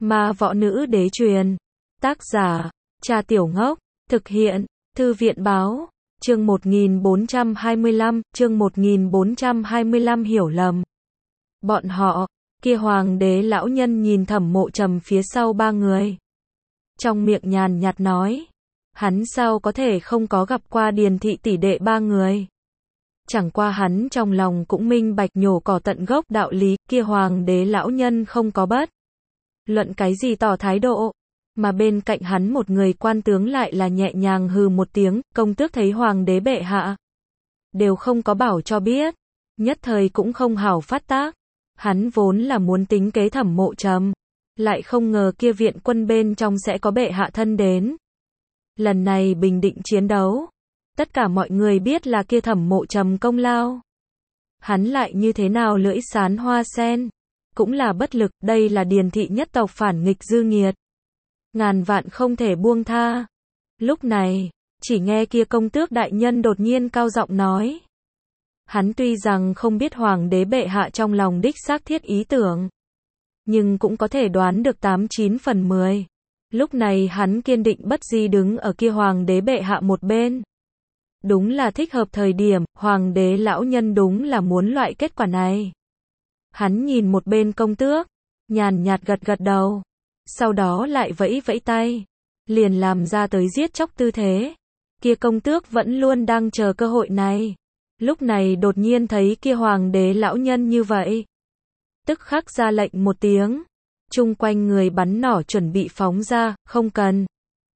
Ma võ nữ đế truyền. Tác giả, Trà Tiểu Ngốc. Thực hiện, Thư viện báo. Chương 1425 hiểu lầm. Bọn họ, kia hoàng đế lão nhân nhìn Thẩm Mộ Trầm phía sau ba người. Trong miệng nhàn nhạt nói, hắn sao có thể không có gặp qua Điền thị tỷ đệ ba người. Chẳng qua hắn trong lòng cũng minh bạch nhổ cỏ tận gốc đạo lý, kia hoàng đế lão nhân không có bất luận cái gì tỏ thái độ, mà bên cạnh hắn một người quan tướng lại là nhẹ nhàng hừ một tiếng, công tước thấy hoàng đế bệ hạ đều không có bảo cho biết, nhất thời cũng không hảo phát tác. Hắn vốn là muốn tính kế Thẩm Mộ Trầm, lại không ngờ kia viện quân bên trong sẽ có bệ hạ thân đến. Lần này bình định chiến đấu, tất cả mọi người biết là kia Thẩm Mộ Trầm công lao. Hắn lại như thế nào lưỡi sán hoa sen, cũng là bất lực, đây là Điền thị nhất tộc phản nghịch dư nghiệt. Ngàn vạn không thể buông tha. Lúc này, chỉ nghe kia công tước đại nhân đột nhiên cao giọng nói. Hắn tuy rằng không biết hoàng đế bệ hạ trong lòng đích xác thiết ý tưởng, nhưng cũng có thể đoán được 89 phần 10. Lúc này hắn kiên định bất di đứng ở kia hoàng đế bệ hạ một bên. Đúng là thích hợp thời điểm, hoàng đế lão nhân đúng là muốn loại kết quả này. Hắn nhìn một bên công tước, nhàn nhạt gật gật đầu, sau đó lại vẫy vẫy tay, liền làm ra tới giết chóc tư thế. Kia công tước vẫn luôn đang chờ cơ hội này. Lúc này đột nhiên thấy kia hoàng đế lão nhân như vậy, tức khắc ra lệnh một tiếng, chung quanh người bắn nỏ chuẩn bị phóng ra, không cần.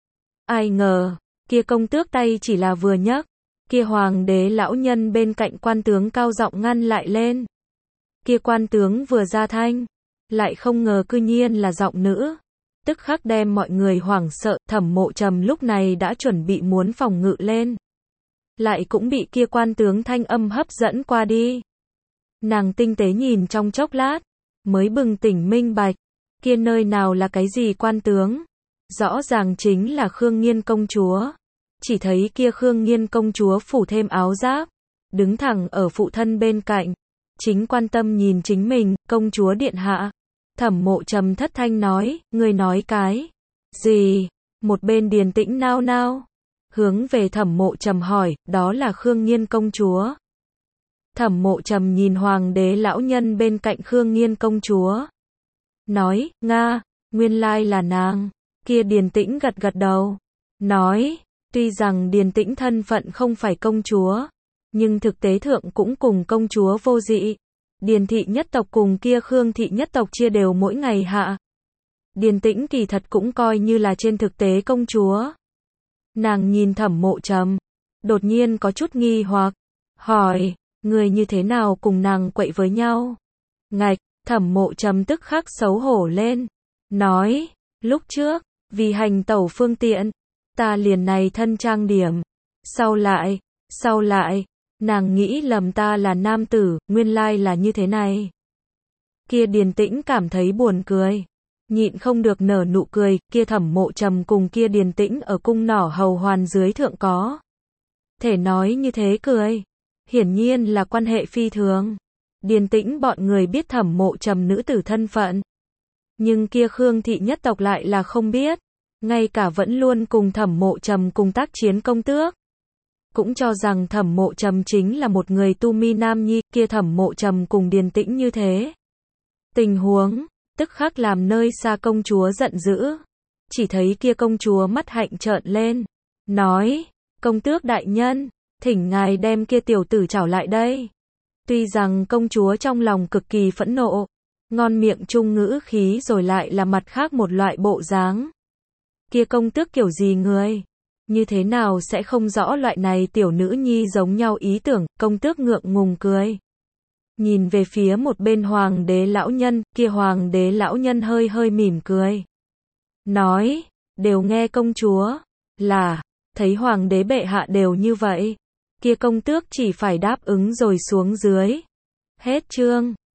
Ai ngờ, kia công tước tay chỉ là vừa nhấc, kia hoàng đế lão nhân bên cạnh quan tướng cao giọng ngăn lại lên. Kia quan tướng vừa ra thanh, lại không ngờ cư nhiên là giọng nữ, tức khắc đem mọi người hoảng sợ. Thẩm Mộ Trầm lúc này đã chuẩn bị muốn phòng ngự lên, lại cũng bị kia quan tướng thanh âm hấp dẫn qua đi. Nàng tinh tế nhìn trong chốc lát, mới bừng tỉnh minh bạch, kia nơi nào là cái gì quan tướng, rõ ràng chính là Khương Nghiên công chúa. Chỉ thấy kia Khương Nghiên công chúa phủ thêm áo giáp, đứng thẳng ở phụ thân bên cạnh, chính quan tâm nhìn chính mình. Công chúa điện hạ. Thẩm Mộ Trầm thất thanh nói, người nói cái gì? Một bên Điền Tĩnh nao nao, hướng về Thẩm Mộ Trầm hỏi, đó là Khương Nghiên công chúa. Thẩm Mộ Trầm nhìn hoàng đế lão nhân bên cạnh Khương Nghiên công chúa, nói, nga, nguyên lai là nàng. Kia Điền Tĩnh gật gật đầu, nói, tuy rằng Điền Tĩnh thân phận không phải công chúa, nhưng thực tế thượng cũng cùng công chúa vô dị. Điền thị nhất tộc cùng kia Khương thị nhất tộc chia đều mỗi ngày hạ. Điền Tĩnh kỳ thật cũng coi như là trên thực tế công chúa. Nàng nhìn Thẩm Mộ Trầm, đột nhiên có chút nghi hoặc, hỏi, người như thế nào cùng nàng quậy với nhau? Ngạch, Thẩm Mộ Trầm tức khắc xấu hổ lên, nói, lúc trước, vì hành tẩu phương tiện, ta liền này thân trang điểm. Sau lại, nàng nghĩ lầm ta là nam tử, nguyên lai là như thế này. Kia Điền Tĩnh cảm thấy buồn cười, nhịn không được nở nụ cười. Kia Thẩm Mộ Trầm cùng kia Điền Tĩnh ở cung nỏ hầu hoàn dưới thượng có thể nói như thế cười, hiển nhiên là quan hệ phi thường. Điền Tĩnh bọn người biết Thẩm Mộ Trầm nữ tử thân phận, nhưng kia Khương thị nhất tộc lại là không biết. Ngay cả vẫn luôn cùng Thẩm Mộ Trầm cùng tác chiến công tước, cũng cho rằng Thẩm Mộ Trầm chính là một người tu mi nam nhi. Kia Thẩm Mộ Trầm cùng Điền Tĩnh như thế tình huống, tức khắc làm nơi xa công chúa giận dữ. Chỉ thấy kia công chúa mắt hạnh trợn lên, nói, công tước đại nhân, thỉnh ngài đem kia tiểu tử trảo lại đây. Tuy rằng công chúa trong lòng cực kỳ phẫn nộ, ngon miệng trung ngữ khí rồi lại là mặt khác một loại bộ dáng. Kia công tước kiểu gì người, như thế nào sẽ không rõ loại này tiểu nữ nhi giống nhau ý tưởng. Công tước ngượng ngùng cười, nhìn về phía một bên hoàng đế lão nhân. Kia hoàng đế lão nhân hơi hơi mỉm cười, nói, đều nghe công chúa là, thấy hoàng đế bệ hạ đều như vậy, kia công tước chỉ phải đáp ứng rồi xuống dưới. Hết chương.